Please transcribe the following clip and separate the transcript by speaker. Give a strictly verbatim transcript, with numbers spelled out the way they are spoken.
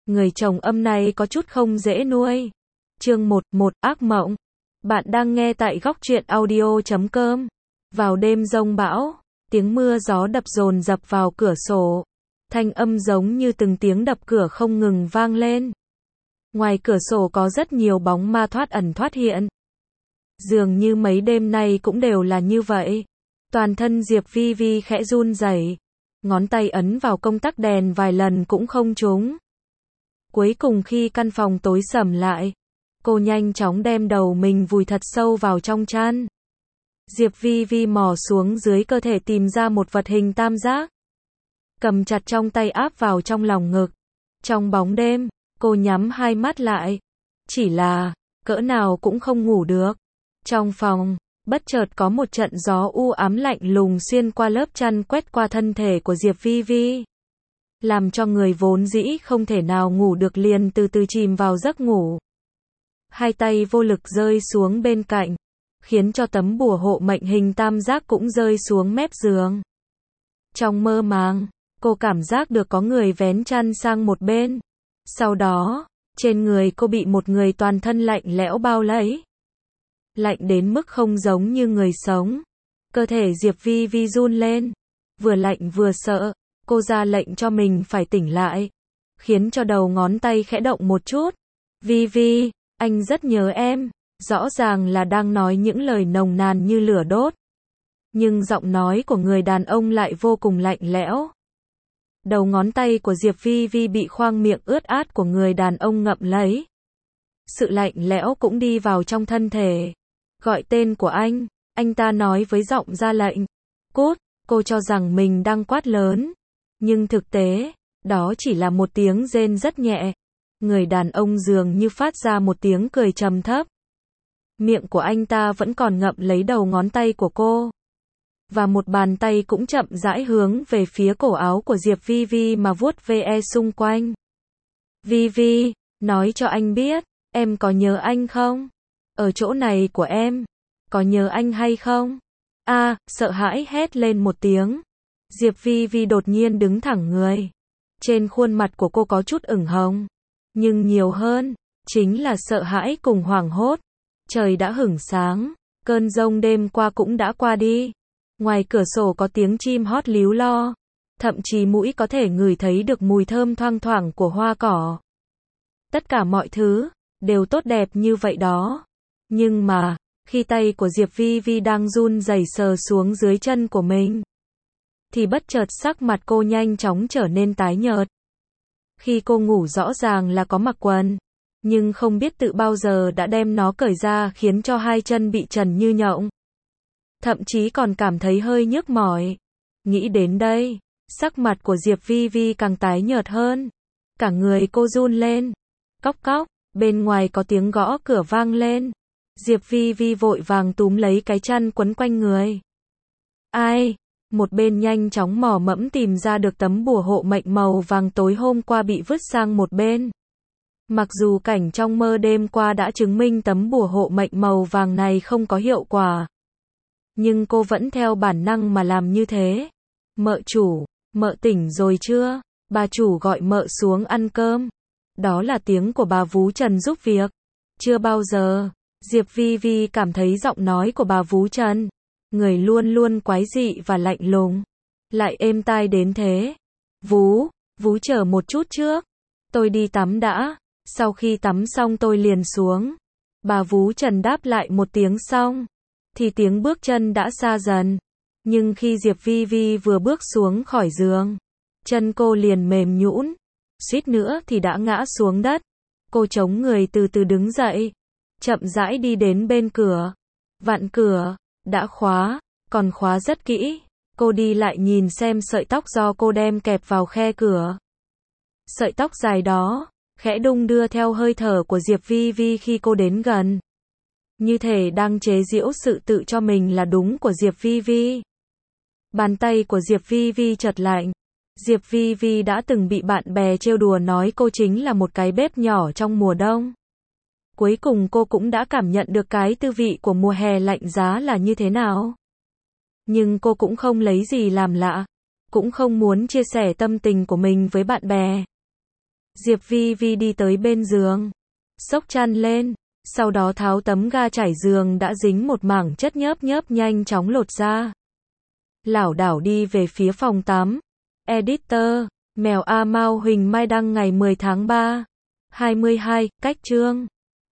Speaker 1: Người chồng âm này có chút không dễ nuôi. Chương một, một ác mộng. Bạn đang nghe tại góc truyện audio chấm com. Vào đêm giông bão, tiếng mưa gió đập dồn dập vào cửa sổ. Thanh âm giống như từng tiếng đập cửa không ngừng vang lên. Ngoài cửa sổ có rất nhiều bóng ma thoát ẩn thoát hiện. Dường như mấy đêm nay cũng đều là như vậy. Toàn thân Diệp Vi Vi khẽ run rẩy, ngón tay ấn vào công tắc đèn vài lần cũng không trúng. Cuối cùng khi căn phòng tối sầm lại, cô nhanh chóng đem đầu mình vùi thật sâu vào trong chăn. Diệp Vi Vi mò xuống dưới cơ thể tìm ra một vật hình tam giác, cầm chặt trong tay áp vào trong lòng ngực. Trong bóng đêm, cô nhắm hai mắt lại, chỉ là cỡ nào cũng không ngủ được. Trong phòng, bất chợt có một trận gió u ám lạnh lùng xuyên qua lớp chăn quét qua thân thể của Diệp Vi Vi, làm cho người vốn dĩ không thể nào ngủ được liền từ từ chìm vào giấc ngủ. Hai tay vô lực rơi xuống bên cạnh, khiến cho tấm bùa hộ mệnh hình tam giác cũng rơi xuống mép giường. Trong mơ màng, cô cảm giác được có người vén chăn sang một bên. Sau đó, trên người cô bị một người toàn thân lạnh lẽo bao lấy. Lạnh đến mức không giống như người sống. Cơ thể Diệp Vi Vi run lên, vừa lạnh vừa sợ. Cô ra lệnh cho mình phải tỉnh lại, khiến cho đầu ngón tay khẽ động một chút. Vi Vi, anh rất nhớ em. Rõ ràng là đang nói những lời nồng nàn như lửa đốt, nhưng giọng nói của người đàn ông lại vô cùng lạnh lẽo. Đầu ngón tay của Diệp Vi Vi bị khoang miệng ướt át của người đàn ông ngậm lấy. Sự lạnh lẽo cũng đi vào trong thân thể. Gọi tên của anh, anh ta nói với giọng ra lệnh. Cút, cô cho rằng mình đang quát lớn. Nhưng thực tế, đó chỉ là một tiếng rên rất nhẹ. Người đàn ông dường như phát ra một tiếng cười trầm thấp. Miệng của anh ta vẫn còn ngậm lấy đầu ngón tay của cô. Và một bàn tay cũng chậm rãi hướng về phía cổ áo của Diệp Vi Vi mà vuốt ve xung quanh. Vi Vi, nói cho anh biết, em có nhớ anh không? Ở chỗ này của em, có nhớ anh hay không? A, à, sợ hãi hét lên một tiếng. Diệp Vi Vi đột nhiên đứng thẳng người. Trên khuôn mặt của cô có chút ửng hồng, nhưng nhiều hơn chính là sợ hãi cùng hoảng hốt. Trời đã hửng sáng, cơn giông đêm qua cũng đã qua đi. Ngoài cửa sổ có tiếng chim hót líu lo, thậm chí mũi có thể ngửi thấy được mùi thơm thoang thoảng của hoa cỏ. Tất cả mọi thứ đều tốt đẹp như vậy đó. Nhưng mà, khi tay của Diệp Vi Vi đang run rẩy sờ xuống dưới chân của mình, thì bất chợt sắc mặt cô nhanh chóng trở nên tái nhợt. Khi cô ngủ rõ ràng là có mặc quần, nhưng không biết tự bao giờ đã đem nó cởi ra khiến cho hai chân bị trần như nhộng. Thậm chí còn cảm thấy hơi nhức mỏi. Nghĩ đến đây, sắc mặt của Diệp Vi Vi càng tái nhợt hơn. Cả người cô run lên. Cóc cóc, bên ngoài có tiếng gõ cửa vang lên. Diệp Vi Vi vội vàng túm lấy cái chăn quấn quanh người. Ai? Một bên nhanh chóng mò mẫm tìm ra được tấm bùa hộ mệnh màu vàng tối hôm qua bị vứt sang một bên. Mặc dù cảnh trong mơ đêm qua đã chứng minh tấm bùa hộ mệnh màu vàng này không có hiệu quả, nhưng cô vẫn theo bản năng mà làm như thế. Mợ chủ, mợ tỉnh rồi chưa? Bà chủ gọi mợ xuống ăn cơm. Đó là tiếng của bà Vú Trần giúp việc. Chưa bao giờ, Diệp Vi Vi cảm thấy giọng nói của bà Vú Trần, người luôn luôn quái dị và lạnh lùng, lại êm tai đến thế. Vú, Vú chờ một chút trước. Tôi đi tắm đã. Sau khi tắm xong tôi liền xuống. Bà Vú Trần đáp lại một tiếng xong, thì tiếng bước chân đã xa dần. Nhưng khi Diệp Vi Vi vừa bước xuống khỏi giường, chân cô liền mềm nhũn, suýt nữa thì đã ngã xuống đất. Cô chống người từ từ đứng dậy, chậm rãi đi đến bên cửa. Vặn cửa, đã khóa, còn khóa rất kỹ. Cô đi lại nhìn xem sợi tóc do cô đem kẹp vào khe cửa. Sợi tóc dài đó khẽ đung đưa theo hơi thở của Diệp Vi Vi khi cô đến gần, như thể đang chế giễu sự tự cho mình là đúng của Diệp Vi Vi. Bàn tay của Diệp Vi Vi chợt lạnh. Diệp Vi Vi đã từng bị bạn bè trêu đùa nói cô chính là một cái bếp nhỏ trong mùa đông. Cuối cùng cô cũng đã cảm nhận được cái tư vị của mùa hè lạnh giá là như thế nào. Nhưng cô cũng không lấy gì làm lạ, cũng không muốn chia sẻ tâm tình của mình với bạn bè. Diệp Vi Vi đi tới bên giường, xốc chăn lên, sau đó tháo tấm ga trải giường đã dính một mảng chất nhớp nhớp nhanh chóng lột ra. Lảo đảo đi về phía phòng tắm. Editor, Mèo A Mao Huỳnh Mai đăng ngày mười tháng ba, hai mươi hai, cách chương